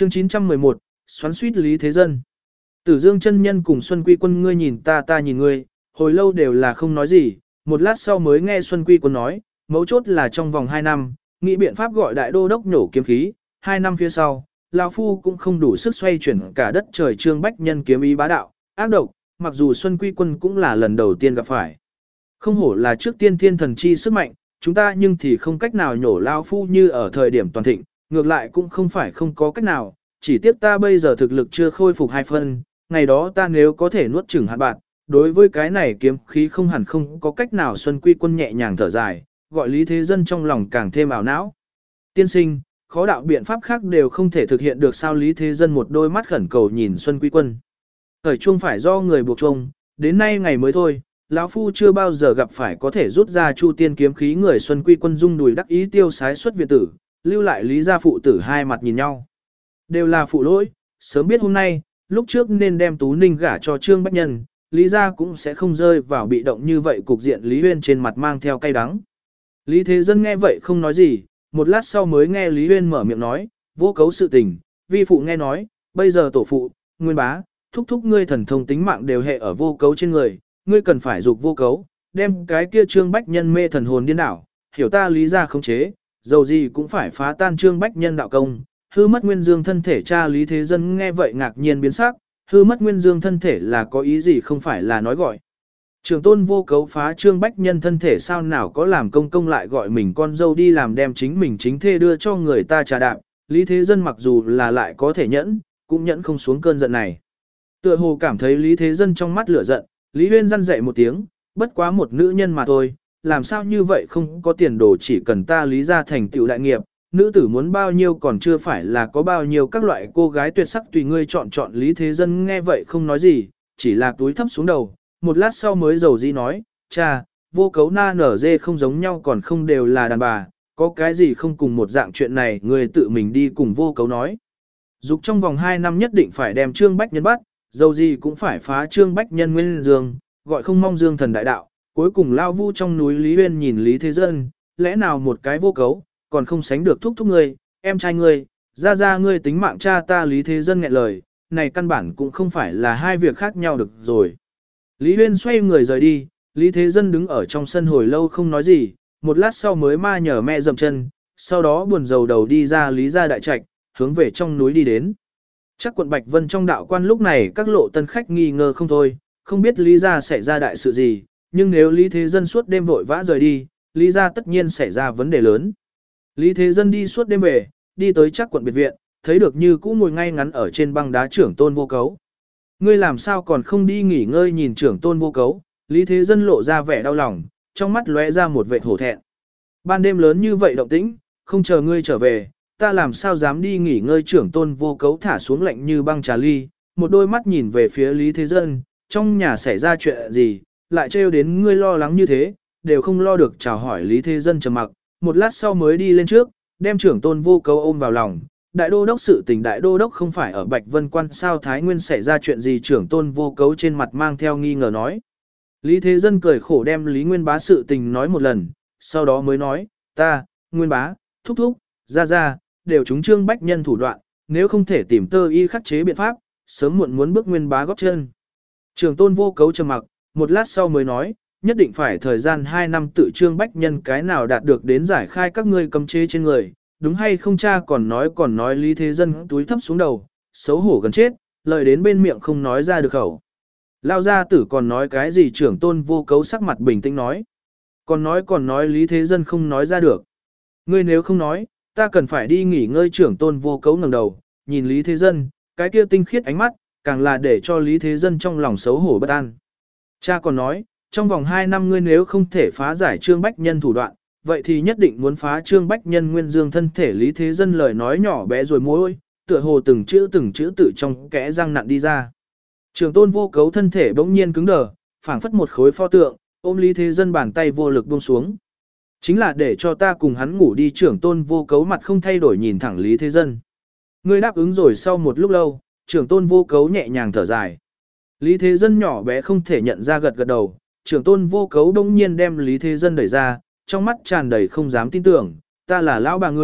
Chương 911, xoắn xuýt Lý Thế Dân. Tử Dương chân nhân cùng Xuân Quy Quân ngươi nhìn ta ta nhìn ngươi, hồi lâu đều là không nói gì, một lát sau mới nghe Xuân Quy Quân nói, mấu chốt là trong vòng 2 năm, nghĩ biện pháp gọi đại đô đốc nổ kiếm khí, 2 năm phía sau, lão phu cũng không đủ sức xoay chuyển cả đất trời. Trương Bách Nhân kiếm ý bá đạo, ác độc, mặc dù Xuân Quy Quân cũng là lần đầu tiên gặp phải. Không hổ là trước tiên thiên thần chi sức mạnh, chúng ta nhưng thì không cách nào nhổ lão phu như ở thời điểm toàn thịnh, ngược lại cũng không phải không có cách nào, chỉ tiếc ta bây giờ thực lực chưa khôi phục 2 phân, ngày đó ta nếu có thể nuốt chửng hạn bạn, đối với cái này kiếm khí không hẳn không có cách nào. Xuân Quy Quân nhẹ nhàng thở dài, gọi Lý Thế Dân trong lòng càng thêm ảo não. Tiên sinh, khó đạo biện pháp khác đều không thể thực hiện được sao? Lý Thế Dân một đôi mắt khẩn cầu nhìn Xuân Quy Quân. Thời chuông phải do người buộc chuông, đến nay ngày mới thôi, lão phu chưa bao giờ gặp phải có thể rút ra Chu Tiên kiếm khí người. Xuân Quy Quân rung đùi đắc ý tiêu sái xuất viện tử, lưu lại Lý gia phụ tử hai mặt nhìn nhau. Đều là phụ lỗi, sớm biết hôm nay, lúc trước nên đem Tú Ninh gả cho Trương Bách Nhân, Lý gia cũng sẽ không rơi vào bị động như vậy. Cục diện Lý Huyên trên mặt mang theo cay đắng. Lý Thế Dân nghe vậy không nói gì, một lát sau mới nghe Lý Huyên mở miệng nói, vô cấu sự tình, vi phụ nghe nói, bây giờ tổ phụ, nguyên bá, thúc thúc ngươi thần thông tính mạng đều hệ ở vô cấu trên người, ngươi cần phải dục vô cấu, đem cái kia Trương Bách Nhân mê thần hồn điên đảo, hiểu ta Lý gia khống chế, dầu gì cũng phải phá tan Trương Bách Nhân đạo công, hư mất nguyên dương thân thể. Cha Lý Thế Dân nghe vậy ngạc nhiên biến sắc, hư mất nguyên dương thân thể là có ý gì? Không phải là nói gọi Trường tôn vô cấu phá Trương Bách Nhân thân thể sao? Nào có làm công công lại gọi mình con dâu đi làm đem chính mình chính thê đưa cho người ta trà đạp. Lý Thế Dân mặc dù là lại có thể nhẫn, cũng nhẫn không xuống cơn giận này. Tựa hồ cảm thấy Lý Thế Dân trong mắt lửa giận, Lý Huyên răn dạy một tiếng, bất quá một nữ nhân mà thôi, làm sao như vậy không có tiền đồ, chỉ cần ta Lý gia thành tựu đại nghiệp, nữ tử muốn bao nhiêu còn chưa phải là có bao nhiêu các loại cô gái tuyệt sắc tùy ngươi chọn. Lý Thế Dân nghe vậy không nói gì, chỉ là túi thấp xuống đầu, một lát sau mới dầu dĩ nói, cha, vô cấu na nở dê không giống nhau còn không đều là đàn bà, có cái gì không cùng một dạng chuyện này người tự mình đi cùng vô cấu nói. Dục trong vòng 2 năm nhất định phải đem Trương Bách Nhân bắt, dầu gì cũng phải phá Trương Bách Nhân nguyên dương, gọi không mong dương thần đại đạo. Cuối cùng lao vu trong núi Lý Huyên nhìn Lý Thế Dân, lẽ nào một cái vô cấu, còn không sánh được thúc thúc ngươi, em trai ngươi, ra ngươi tính mạng cha ta. Lý Thế Dân nghẹn lời, này căn bản cũng không phải là hai việc khác nhau được rồi. Lý Huyên xoay người rời đi, Lý Thế Dân đứng ở trong sân hồi lâu không nói gì, một lát sau mới ma nhờ mẹ dậm chân, sau đó buồn rầu đầu đi ra Lý gia đại trạch, hướng về trong núi đi đến. Chắc quận Bạch Vân trong đạo quan lúc này các lộ tân khách nghi ngờ không thôi, không biết Lý gia xảy ra đại sự gì, nhưng nếu Lý Thế Dân suốt đêm vội vã rời đi, Lý gia tất nhiên xảy ra vấn đề lớn. Lý Thế Dân đi suốt đêm về, đi tới chắc quận biệt viện, thấy được như cũ ngồi ngay ngắn ở trên băng đá trưởng tôn vô cấu. Ngươi làm sao còn không đi nghỉ ngơi? Nhìn trưởng tôn vô cấu, Lý Thế Dân lộ ra vẻ đau lòng, trong mắt lóe ra một vẻ hổ thẹn. Ban đêm lớn như vậy động tĩnh, không chờ ngươi trở về, ta làm sao dám đi nghỉ ngơi? Trưởng tôn vô cấu thả xuống lạnh như băng trà ly, một đôi mắt nhìn về phía Lý Thế Dân, trong nhà xảy ra chuyện gì, lại trêu đến ngươi lo lắng như thế, đều không lo được. Chào hỏi. Lý Thế Dân trầm mặc, một lát sau mới đi lên trước, đem trưởng tôn vô cấu ôm vào lòng. Đại đô đốc sự tình, đại đô đốc không phải ở Bạch Vân Quan sao? Thái Nguyên xảy ra chuyện gì? Trưởng tôn vô cấu trên mặt mang theo nghi ngờ nói. Lý Thế Dân cười khổ đem Lý Nguyên Bá sự tình nói một lần, sau đó mới nói, ta, Nguyên Bá, thúc thúc, ra, đều chúng Trương Bách Nhân thủ đoạn, nếu không thể tìm tơ y khắc chế biện pháp, sớm muộn muốn bước Nguyên Bá góp chân. Trưởng tôn vô cấu trầm mặc, một lát sau mới nói, nhất định phải thời gian 2 năm tự Trương Bách Nhân cái nào đạt được đến giải khai các ngươi cấm chế trên người, đúng hay không? Cha còn nói. Lý Thế Dân túi thấp xuống đầu, xấu hổ gần chết, lời đến bên miệng không nói ra được khẩu. Lao gia tử còn nói cái gì? Trưởng tôn vô cấu sắc mặt bình tĩnh nói. Còn nói. Lý Thế Dân không nói ra được. Ngươi nếu không nói, ta cần phải đi nghỉ ngơi. Trưởng tôn vô cấu ngẩng đầu, nhìn Lý Thế Dân, cái kia tinh khiết ánh mắt, càng là để cho Lý Thế Dân trong lòng xấu hổ bất an. Cha còn nói, trong vòng 2 năm ngươi nếu không thể phá giải Trương Bách Nhân thủ đoạn, vậy thì nhất định muốn phá Trương Bách Nhân nguyên dương thân thể. Lý Thế Dân lời nói nhỏ bé rồi môi, tựa hồ từng chữ tự trong kẽ răng nặn đi ra. Trưởng tôn vô cấu thân thể bỗng nhiên cứng đờ, phảng phất một khối pho tượng, ôm Lý Thế Dân bàn tay vô lực buông xuống. Chính là để cho ta cùng hắn ngủ đi. Trưởng tôn vô cấu mặt không thay đổi nhìn thẳng Lý Thế Dân. Ngươi đáp ứng rồi. Sau một lúc lâu, trưởng tôn vô cấu nhẹ nhàng thở dài. Lý Thế Dân nhỏ bé không thể nhận ra gật đầu. Trưởng tôn vô cấu bỗng nhiên đem Lý Thế Dân đẩy ra, trong mắt tràn đầy không dám tin tưởng, ta là lão bà ngươi,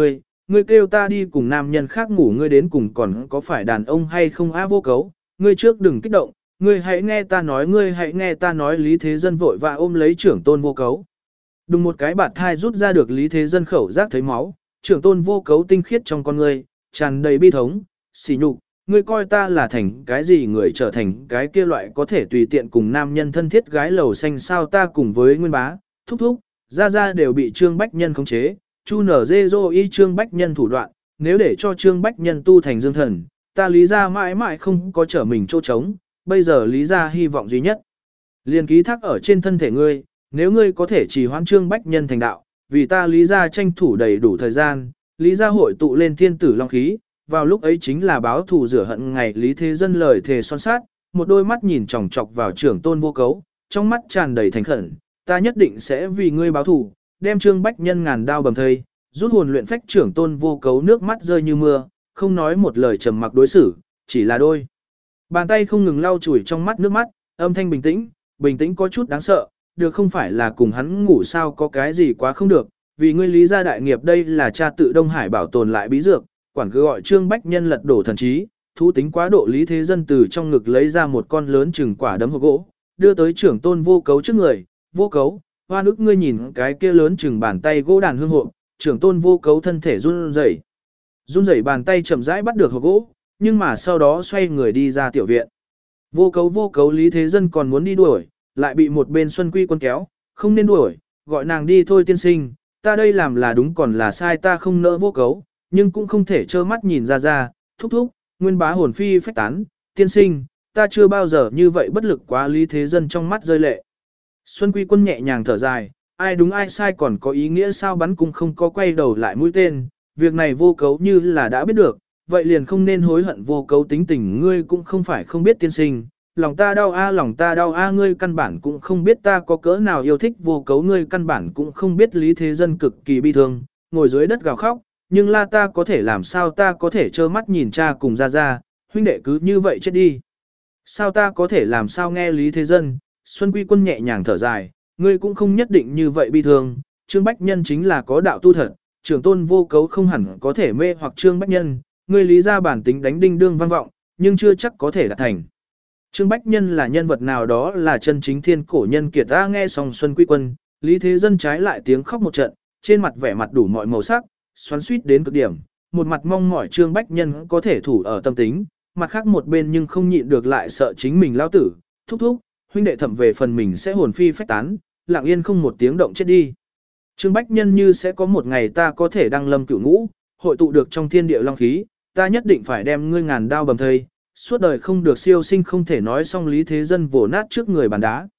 ngươi kêu ta đi cùng nam nhân khác ngủ ngươi đến cùng còn có phải đàn ông hay không á vô cấu, ngươi trước đừng kích động, ngươi hãy nghe ta nói ngươi hãy nghe ta nói Lý Thế Dân vội và ôm lấy trưởng tôn vô cấu. Đùng một cái bạt thai rút ra được Lý Thế Dân khẩu giác thấy máu, trưởng tôn vô cấu tinh khiết trong con ngươi, tràn đầy bi thống, sỉ nhục, ngươi coi ta là thành cái gì người trở thành cái kia loại có thể tùy tiện cùng nam nhân thân thiết gái lầu xanh sao ta cùng với nguyên bá, thúc thúc, ra đều bị Trương Bách Nhân khống chế, chu nở dê dô y Trương Bách Nhân thủ đoạn, nếu để cho Trương Bách Nhân tu thành dương thần, ta Lý gia mãi mãi không có trở mình chỗ trống, bây giờ Lý gia hy vọng duy nhất. Liền ký thác ở trên thân thể ngươi, nếu ngươi có thể trì hoãn Trương Bách Nhân thành đạo, vì ta Lý gia tranh thủ đầy đủ thời gian, Lý gia hội tụ lên thiên tử long khí, vào lúc ấy chính là báo thù rửa hận ngày Lý Thế Dân lời thề son sát, một đôi mắt nhìn chòng chọc vào trưởng tôn vô cấu, trong mắt tràn đầy thành khẩn, ta nhất định sẽ vì ngươi báo thù, đem Trương Bách Nhân ngàn đao bầm thây, rút hồn luyện phách trưởng tôn vô cấu nước mắt rơi như mưa, không nói một lời trầm mặc đối xử, chỉ là đôi. Bàn tay không ngừng lau chùi trong mắt nước mắt, âm thanh bình tĩnh có chút đáng sợ, được không phải là cùng hắn ngủ sao có cái gì quá không được, vì ngươi Lý gia đại nghiệp đây là cha tự Đông Hải bảo tồn lại bí dược, quản cứ gọi Trương Bách Nhân lật đổ thần trí, thú tính quá độ Lý Thế Dân từ trong ngực lấy ra một con lớn chừng quả đấm hộp gỗ, đưa tới trưởng tôn vô cấu trước người, vô cấu, hoa nước ngươi nhìn cái kia lớn chừng bàn tay gỗ đàn hương hộp, trưởng tôn vô cấu thân thể run rẩy bàn tay chậm rãi bắt được hộp gỗ, nhưng mà sau đó xoay người đi ra tiểu viện. Vô cấu Lý Thế Dân còn muốn đi đuổi, lại bị một bên Xuân Quy Quân kéo, không nên đuổi, gọi nàng đi thôi tiên sinh, ta đây làm là đúng còn là sai ta không nỡ vô cấu, nhưng cũng không thể trơ mắt nhìn ra, thúc, nguyên bá hồn phi phách tán, tiên sinh, ta chưa bao giờ như vậy bất lực quá Lý Thế Dân trong mắt rơi lệ. Xuân Quy Quân nhẹ nhàng thở dài, ai đúng ai sai còn có ý nghĩa sao bắn cung không có quay đầu lại mũi tên, việc này vô cấu như là đã biết được, vậy liền không nên hối hận vô cấu tính tình ngươi cũng không phải không biết tiên sinh, lòng ta đau a ngươi căn bản cũng không biết ta có cỡ nào yêu thích vô cấu ngươi căn bản cũng không biết Lý Thế Dân cực kỳ bi thương, ngồi dưới đất gào khóc, nhưng la ta có thể làm sao ta có thể trơ mắt nhìn cha cùng ra, huynh đệ cứ như vậy chết đi. Sao ta có thể làm sao nghe Lý Thế Dân, Xuân Quy Quân nhẹ nhàng thở dài, ngươi cũng không nhất định như vậy bi thương, Trương Bách Nhân chính là có đạo tu thật, trưởng tôn vô cấu không hẳn có thể mê hoặc Trương Bách Nhân, ngươi Lý gia bản tính đánh đinh đương vang vọng, nhưng chưa chắc có thể đạt thành. Trương Bách Nhân là nhân vật nào đó là chân chính thiên cổ nhân kiệt ta nghe xong Xuân Quy Quân, Lý Thế Dân trái lại tiếng khóc một trận, trên mặt vẻ mặt đủ mọi màu sắc, xoắn xuýt đến cực điểm, một mặt mong mỏi Trương Bách Nhân có thể thủ ở tâm tính, mặt khác một bên nhưng không nhịn được lại sợ chính mình lao tử, thúc, huynh đệ thẩm về phần mình sẽ hồn phi phách tán, lặng yên không một tiếng động chết đi. Trương Bách Nhân như sẽ có một ngày ta có thể đăng lâm cửu ngũ, hội tụ được trong thiên địa long khí, ta nhất định phải đem ngươi ngàn đao bầm thây, suốt đời không được siêu sinh không thể nói xong Lý Thế Dân vồ nát trước người bàn đá.